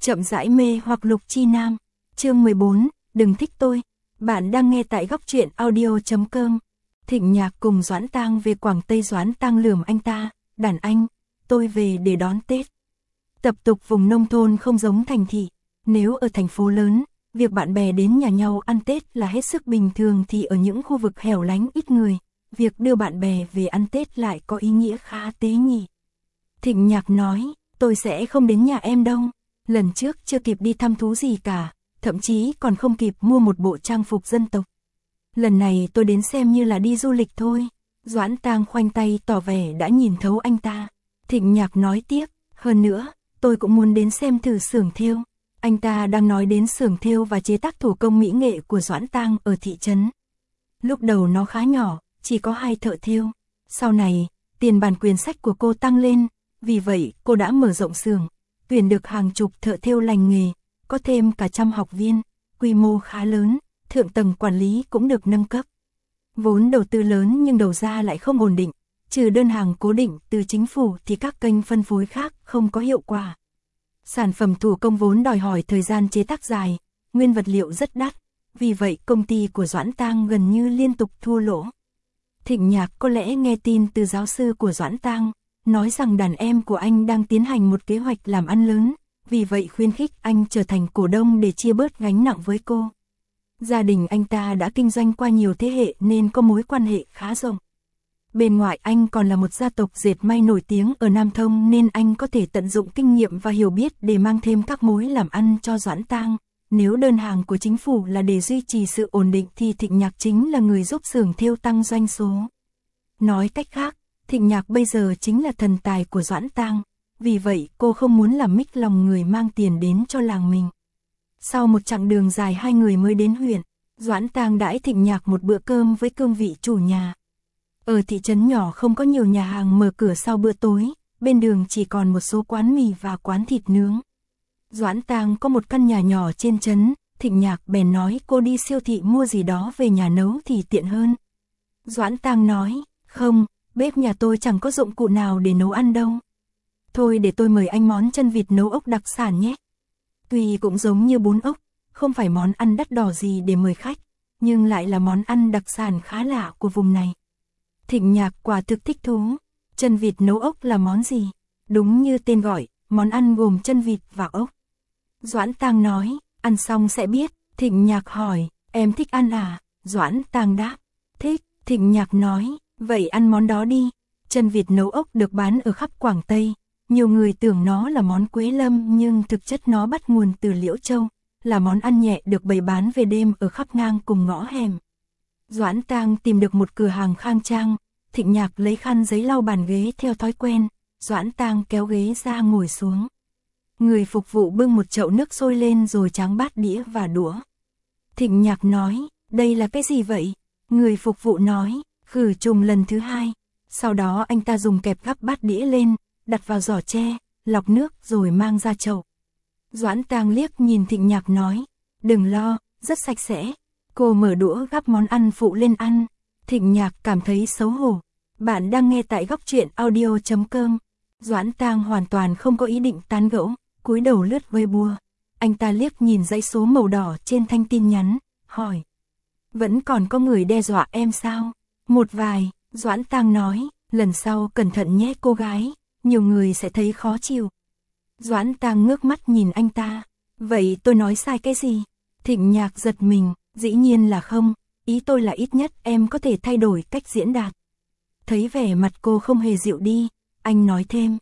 Chậm rãi mê hoặc Lục Chi Nam. Chương 14, đừng thích tôi. Bạn đang nghe tại góc truyện audio.com. Thịnh Nhạc cùng Doãn Tang về Quảng Tây. Doãn Tang lườm anh ta, đàn anh, tôi về để đón Tết. Tập tục vùng nông thôn không giống thành thị. Nếu ở thành phố lớn, việc bạn bè đến nhà nhau ăn Tết là hết sức bình thường, thì ở những khu vực hẻo lánh ít người, việc đưa bạn bè về ăn Tết lại có ý nghĩa khá tế nhị. Thịnh Nhạc nói, tôi sẽ không đến nhà em đâu. Lần trước chưa kịp đi thăm thú gì cả, thậm chí còn không kịp mua một bộ trang phục dân tộc. Lần này tôi đến xem như là đi du lịch thôi. Doãn Tang khoanh tay tỏ vẻ đã nhìn thấu anh ta. Thịnh Nhạc nói tiếp, hơn nữa, tôi cũng muốn đến xem thử xưởng thêu. Anh ta đang nói đến xưởng thêu và chế tác thủ công mỹ nghệ của Doãn Tang ở thị trấn. Lúc đầu nó khá nhỏ, chỉ có 2 thợ thêu. Sau này, tiền bản quyền sách của cô tăng lên, vì vậy cô đã mở rộng xưởng, tuyển được hàng chục thợ thêu lành nghề, có thêm cả trăm học viên, quy mô khá lớn, thượng tầng quản lý cũng được nâng cấp. Vốn đầu tư lớn nhưng đầu ra lại không ổn định, trừ đơn hàng cố định từ chính phủ thì các kênh phân phối khác không có hiệu quả. Sản phẩm thủ công vốn đòi hỏi thời gian chế tác dài, nguyên vật liệu rất đắt, vì vậy công ty của Doãn Tang gần như liên tục thua lỗ. Thịnh Nhạc có lẽ nghe tin từ giáo sư của Doãn Tang, nói rằng đàn em của anh đang tiến hành một kế hoạch làm ăn lớn, vì vậy khuyến khích anh trở thành cổ đông để chia bớt gánh nặng với cô. Gia đình anh ta đã kinh doanh qua nhiều thế hệ nên có mối quan hệ khá rộng. Bên ngoài anh còn là một gia tộc dệt may nổi tiếng ở Nam Thông, nên anh có thể tận dụng kinh nghiệm và hiểu biết để mang thêm các mối làm ăn cho Doãn Tang. Nếu đơn hàng của chính phủ là để duy trì sự ổn định thì Thịnh Nhạc chính là người giúp xưởng thêu tăng doanh số. Nói cách khác, Thịnh Nhạc bây giờ chính là thần tài của Doãn Tang, vì vậy cô không muốn làm mích lòng người mang tiền đến cho làng mình. Sau một chặng đường dài hai người mới đến huyện, Doãn Tang đãi Thịnh Nhạc một bữa cơm với cương vị chủ nhà. Ở thị trấn nhỏ không có nhiều nhà hàng mở cửa sau bữa tối, bên đường chỉ còn một số quán mì và quán thịt nướng. Doãn Tang có một căn nhà nhỏ trên trấn, Thịnh Nhạc bèn nói cô đi siêu thị mua gì đó về nhà nấu thì tiện hơn. Doãn Tang nói, không, bếp nhà tôi chẳng có dụng cụ nào để nấu ăn đâu. Thôi để tôi mời anh món chân vịt nấu ốc đặc sản nhé. Tuy cũng giống như bún ốc, không phải món ăn đắt đỏ gì để mời khách, nhưng lại là món ăn đặc sản khá lạ của vùng này. Thịnh Nhạc quả thực thích thú. Chân vịt nấu ốc là món gì? Đúng như tên gọi, món ăn gồm chân vịt và ốc. Doãn Tang nói, ăn xong sẽ biết. Thịnh Nhạc hỏi, em thích ăn à? Doãn Tang đáp, thích. Thịnh Nhạc nói, vậy ăn món đó đi. Chân vịt nấu ốc được bán ở khắp Quảng Tây. Nhiều người tưởng nó là món Quế Lâm nhưng thực chất nó bắt nguồn từ Liễu Châu, là món ăn nhẹ được bày bán về đêm ở khắp ngang cùng ngõ hẻm. Doãn Tang tìm được một cửa hàng khang trang, Thịnh Nhạc lấy khăn giấy lau bàn ghế theo thói quen, Doãn Tang kéo ghế ra ngồi xuống. Người phục vụ bưng một chậu nước sôi lên rồi tráng bát đĩa và đũa. Thịnh Nhạc nói, đây là cái gì vậy? Người phục vụ nói, khử trùng lần thứ 2. Sau đó anh ta dùng kẹp gắp bát đĩa lên, đặt vào giỏ tre, lọc nước rồi mang ra chậu. Doãn Tang liếc nhìn Thịnh Nhạc nói, đừng lo, rất sạch sẽ. Cô mở đũa gắp món ăn phụ lên ăn. Thịnh Nhạc cảm thấy xấu hổ. Bạn đang nghe tại góc truyện audio.com. Doãn Tang hoàn toàn không có ý định tán gẫu, cúi đầu lướt Weibo. Anh ta liếc nhìn dãy số màu đỏ trên thanh tin nhắn, hỏi, vẫn còn có người đe dọa em sao? Một vài, Doãn Tang nói, lần sau cẩn thận nhé cô gái, nhiều người sẽ thấy khó chịu. Doãn Tang ngước mắt nhìn anh ta, vậy tôi nói sai cái gì? Thịnh Nhạc giật mình, dĩ nhiên là không, ý tôi là ít nhất em có thể thay đổi cách diễn đạt. Thấy vẻ mặt cô không hề dịu đi, anh nói thêm,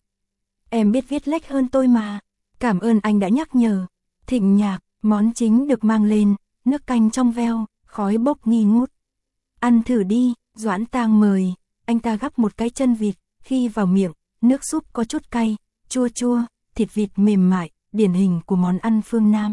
em biết viết lách hơn tôi mà, cảm ơn anh đã nhắc nhở. Thịnh Nhạc, món chính được mang lên, nước canh trong veo, khói bốc nghi ngút. Ăn thử đi, Doãn Tang mời, anh ta gắp một cái chân vịt, khi vào miệng, nước súp có chút cay, chua chua, thịt vịt mềm mại, điển hình của món ăn phương Nam.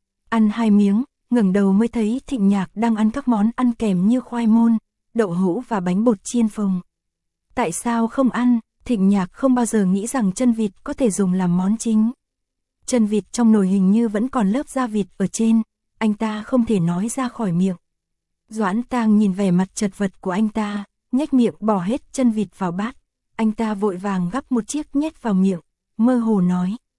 Ăn 2 miếng, ngẩng đầu mới thấy Thịnh Nhạc đang ăn các món ăn kèm như khoai môn, đậu hũ và bánh bột chiên phồng. Tại sao không ăn? Thịnh Nhạc không bao giờ nghĩ rằng chân vịt có thể dùng làm món chính. Chân vịt trong nồi hình như vẫn còn lớp da vịt ở trên, anh ta không thể nói ra khỏi miệng. Doãn Tang nhìn vẻ mặt chật vật của anh ta, nhếch miệng bỏ hết chân vịt vào bát. Anh ta vội vàng gắp một chiếc nhét vào miệng, mơ hồ nói,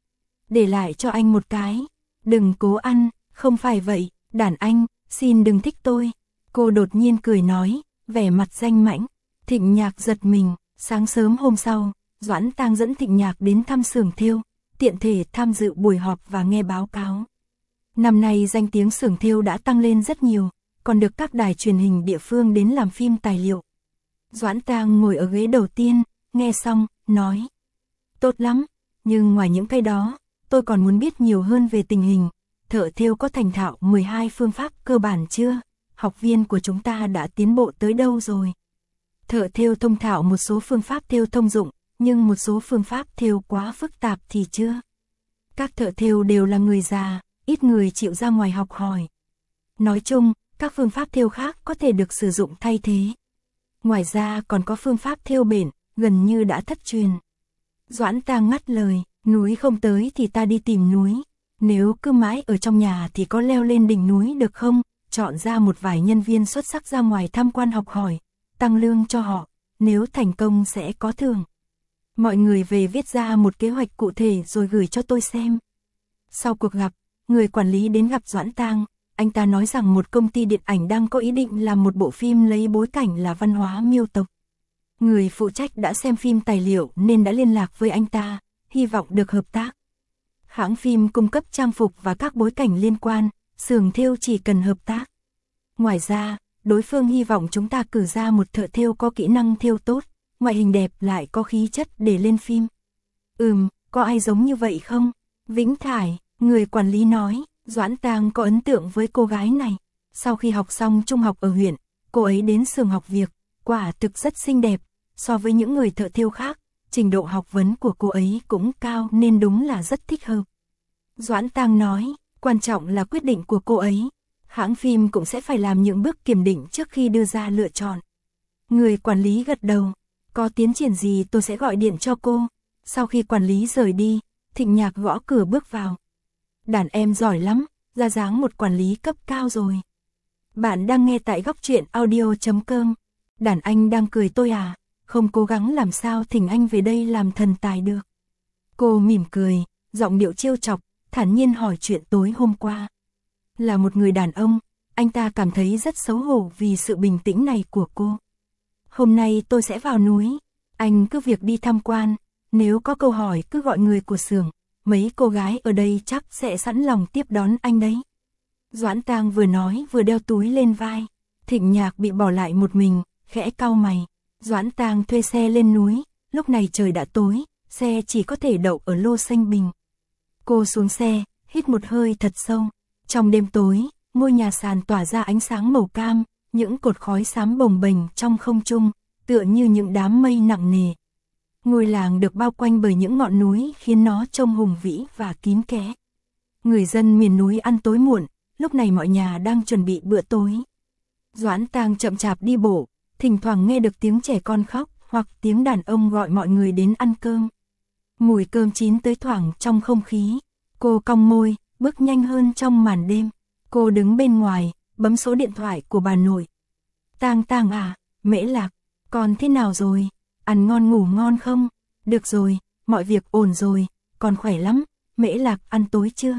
để lại cho anh một cái. Đừng cố ăn, không phải vậy, đàn anh, xin đừng thích tôi. Cô đột nhiên cười nói, vẻ mặt danh mãnh. Thịnh Nhạc giật mình, sáng sớm hôm sau, Doãn Tang dẫn Thịnh Nhạc đến thăm xưởng thêu, tiện thể tham dự buổi họp và nghe báo cáo. Năm nay danh tiếng xưởng thêu đã tăng lên rất nhiều, còn được các đài truyền hình địa phương đến làm phim tài liệu. Doãn Tang ngồi ở ghế đầu tiên, nghe xong, nói. Tốt lắm, nhưng ngoài những cái đó, tôi còn muốn biết nhiều hơn về tình hình. Thợ thêu có thành thạo 12 phương pháp cơ bản chưa? Học viên của chúng ta đã tiến bộ tới đâu rồi? Thợ thêu thông thạo một số phương pháp thêu thông dụng, nhưng một số phương pháp thêu quá phức tạp thì chưa. Các thợ thêu đều là người già, ít người chịu ra ngoài học hỏi. Nói chung, các phương pháp thêu khác có thể được sử dụng thay thế. Ngoài ra còn có phương pháp thêu bện, gần như đã thất truyền. Doãn Tang ngắt lời, núi không tới thì ta đi tìm núi. Nếu cứ mãi ở trong nhà thì có leo lên đỉnh núi được không? Chọn ra một vài nhân viên xuất sắc ra ngoài tham quan học hỏi, tăng lương cho họ, nếu thành công sẽ có thưởng. Mọi người về viết ra một kế hoạch cụ thể rồi gửi cho tôi xem. Sau cuộc gặp, người quản lý đến gặp Doãn Tang, anh ta nói rằng một công ty điện ảnh đang có ý định làm một bộ phim lấy bối cảnh là văn hóa Miêu tộc. Người phụ trách đã xem phim tài liệu nên đã liên lạc với anh ta, hy vọng được hợp tác. Hãng phim cung cấp trang phục và các bối cảnh liên quan, xưởng thêu chỉ cần hợp tác. Ngoài ra, đối phương hy vọng chúng ta cử ra một thợ thêu có kỹ năng thêu tốt, ngoại hình đẹp lại có khí chất để lên phim. Có ai giống như vậy không? Vĩnh Thải, người quản lý nói, Doãn Tang có ấn tượng với cô gái này. Sau khi học xong trung học ở huyện, cô ấy đến xưởng học việc, quả thực rất xinh đẹp. So với những người thợ thêu khác, trình độ học vấn của cô ấy cũng cao nên đúng là rất thích hợp. Doãn Tang nói, quan trọng là quyết định của cô ấy. Hãng phim cũng sẽ phải làm những bước kiểm định trước khi đưa ra lựa chọn. Người quản lý gật đầu, có tiến triển gì tôi sẽ gọi điện cho cô. Sau khi quản lý rời đi, Thịnh Nhạc gõ cửa bước vào. Đàn em giỏi lắm, ra dáng một quản lý cấp cao rồi. Bạn đang nghe tại góc truyện audio.com. Đàn anh đang cười tôi à, không cố gắng làm sao thỉnh anh về đây làm thần tài được. Cô mỉm cười, giọng điệu trêu chọc, thản nhiên hỏi chuyện tối hôm qua. Là một người đàn ông, anh ta cảm thấy rất xấu hổ vì sự bình tĩnh này của cô. Hôm nay tôi sẽ vào núi, anh cứ việc đi tham quan, nếu có câu hỏi cứ gọi người của xưởng, mấy cô gái ở đây chắc sẽ sẵn lòng tiếp đón anh đấy. Doãn Tang vừa nói vừa đeo túi lên vai, Thịnh Nhạc bị bỏ lại một mình, khẽ cau mày. Doãn Tang thuê xe lên núi, lúc này trời đã tối, xe chỉ có thể đậu ở Lô Xanh Bình. Cô xuống xe, hít một hơi thật sâu. Trong đêm tối, ngôi nhà sàn tỏa ra ánh sáng màu cam, những cột khói xám bồng bềnh trong không trung, tựa như những đám mây nặng nề. Ngôi làng được bao quanh bởi những ngọn núi khiến nó trông hùng vĩ và kín kẽ. Người dân miền núi ăn tối muộn, lúc này mọi nhà đang chuẩn bị bữa tối. Doãn Tang chậm chạp đi bộ, thỉnh thoảng nghe được tiếng trẻ con khóc hoặc tiếng đàn ông gọi mọi người đến ăn cơm. Mùi cơm chín tới thoảng trong không khí. Cô cong môi, bước nhanh hơn trong màn đêm. Cô đứng bên ngoài, bấm số điện thoại của bà nội. Tang Tang à, Mễ Lạc, con thế nào rồi? Ăn ngon ngủ ngon không? Được rồi, mọi việc ổn rồi, con khỏe lắm. Mễ Lạc ăn tối chưa?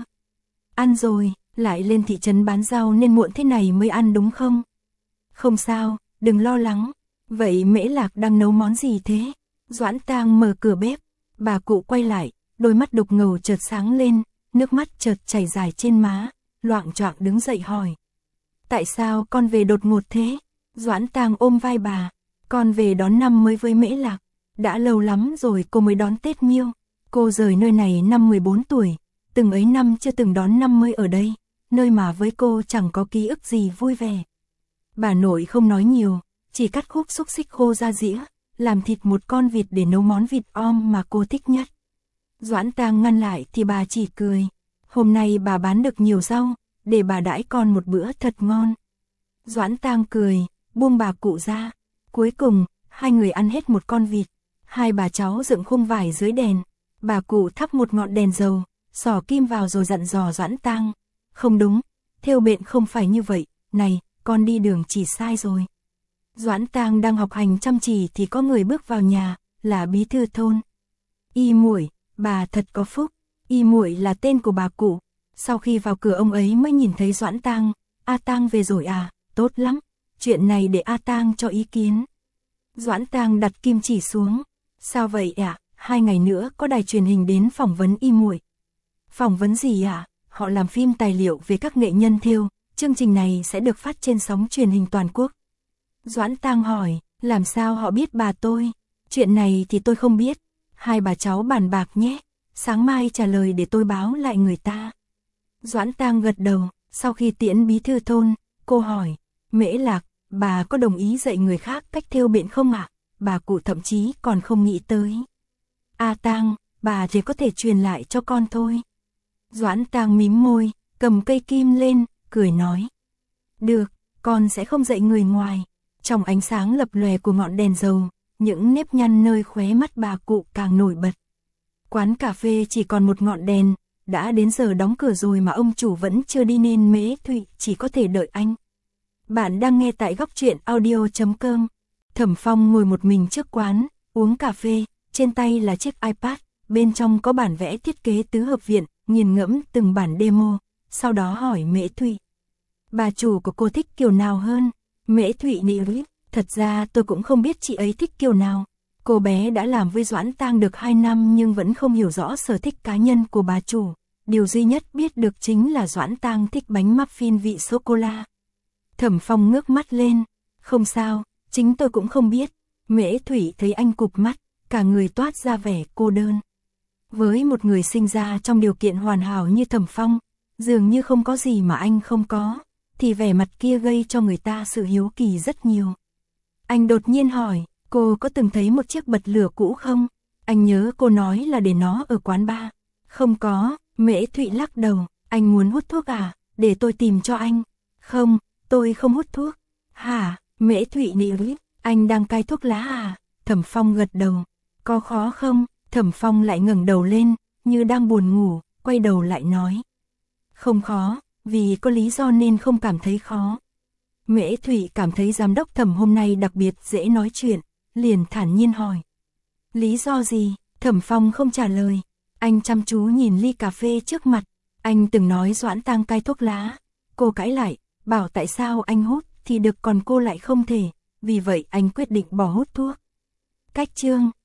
Ăn rồi, lại lên thị trấn bán rau nên muộn thế này mới ăn đúng không? Không sao, đừng lo lắng. Vậy Mễ Lạc đang nấu món gì thế? Doãn Tang mở cửa bếp, bà cụ quay lại, đôi mắt đục ngầu chợt sáng lên, nước mắt chợt chảy dài trên má, loạng choạng đứng dậy hỏi. Tại sao con về đột ngột thế? Doãn Tang ôm vai bà, con về đón năm mới với Mễ Lạc. Đã lâu lắm rồi cô mới đón Tết Miêu. Cô rời nơi này năm 14 tuổi, từng ấy năm chưa từng đón năm mới ở đây, nơi mà với cô chẳng có ký ức gì vui vẻ. Bà nội không nói nhiều, chỉ cắt khúc xúc xích khô ra dĩa, làm thịt một con vịt để nấu món vịt om mà cô thích nhất. Doãn Tang ngăn lại thì bà chỉ cười. Hôm nay bà bán được nhiều rau, để bà đãi con một bữa thật ngon. Doãn Tang cười, buông bà cụ ra. Cuối cùng, hai người ăn hết một con vịt. Hai bà cháu dựng khung vải dưới đèn. Bà cụ thắp một ngọn đèn dầu, xỏ kim vào rồi dặn dò Doãn Tang. Không đúng, thêu bện không phải như vậy, này, con đi đường chỉ sai rồi. Doãn Tang đang học hành chăm chỉ thì có người bước vào nhà, là bí thư thôn. Y muội, bà thật có phúc. Y Muội là tên của bà cụ. Sau khi vào cửa ông ấy mới nhìn thấy Doãn Tang. A Tang về rồi à, tốt lắm. Chuyện này để A Tang cho ý kiến. Doãn Tang đặt kim chỉ xuống. Sao vậy ạ? 2 ngày nữa có đài truyền hình đến phỏng vấn Y Muội. Phỏng vấn gì ạ? Họ làm phim tài liệu về các nghệ nhân thêu. Chương trình này sẽ được phát trên sóng truyền hình toàn quốc. Doãn Tang hỏi, làm sao họ biết bà tôi? Chuyện này thì tôi không biết. Hai bà cháu bàn bạc nhé. Sáng mai trả lời để tôi báo lại người ta. Doãn Tang gật đầu. Sau khi tiễn bí thư thôn, cô hỏi, Mễ Lạc, bà có đồng ý dạy người khác cách thêu biện không ạ? Bà cụ thậm chí còn không nghĩ tới. A Tang, bà chỉ có thể truyền lại cho con thôi. Doãn Tang mím môi, cầm cây kim lên, cười nói. Được, con sẽ không dạy người ngoài. Trong ánh sáng lập lòe của ngọn đèn dầu, những nếp nhăn nơi khóe mắt bà cụ càng nổi bật. Quán cà phê chỉ còn một ngọn đèn, đã đến giờ đóng cửa rồi mà ông chủ vẫn chưa đi nên Mễ Thụy chỉ có thể đợi anh. Bạn đang nghe tại góc truyện audio.com. Thẩm Phong ngồi một mình trước quán, uống cà phê, trên tay là chiếc iPad, bên trong có bản vẽ thiết kế tứ hợp viện, nghiền ngẫm từng bản demo, sau đó hỏi Mễ Thụy. Bà chủ của cô thích kiểu nào hơn? Mễ Thụy nỉ, thật ra tôi cũng không biết chị ấy thích kiểu nào. Cô bé đã làm với Doãn Tang được 2 năm nhưng vẫn không hiểu rõ sở thích cá nhân của bà chủ. Điều duy nhất biết được chính là Doãn Tang thích bánh muffin vị sô-cô-la. Thẩm Phong ngước mắt lên. Không sao, chính tôi cũng không biết. Mễ Thụy thấy anh cụp mắt, cả người toát ra vẻ cô đơn. Với một người sinh ra trong điều kiện hoàn hảo như Thẩm Phong, dường như không có gì mà anh không có, thì vẻ mặt kia gây cho người ta sự hiếu kỳ rất nhiều. Anh đột nhiên hỏi, cô có từng thấy một chiếc bật lửa cũ không? Anh nhớ cô nói là để nó ở quán bar. Không có, Mễ Thụy lắc đầu. Anh muốn hút thuốc à? Để tôi tìm cho anh. Không, tôi không hút thuốc. Hả? Mễ Thụy nỉ, anh đang cai thuốc lá à? Thẩm Phong gật đầu. Có khó không? Thẩm Phong lại ngẩng đầu lên, như đang buồn ngủ, quay đầu lại nói. Không khó, vì có lý do nên không cảm thấy khó. Mễ Thụy cảm thấy giám đốc Thẩm hôm nay đặc biệt dễ nói chuyện, liền thản nhiên hỏi. Lý do gì? Thẩm Phong không trả lời. Anh chăm chú nhìn ly cà phê trước mặt. Anh từng nói Doãn Tang cai thuốc lá. Cô cãi lại, bảo tại sao anh hút thì được còn cô lại không thể. Vì vậy anh quyết định bỏ hút thuốc. Cách chương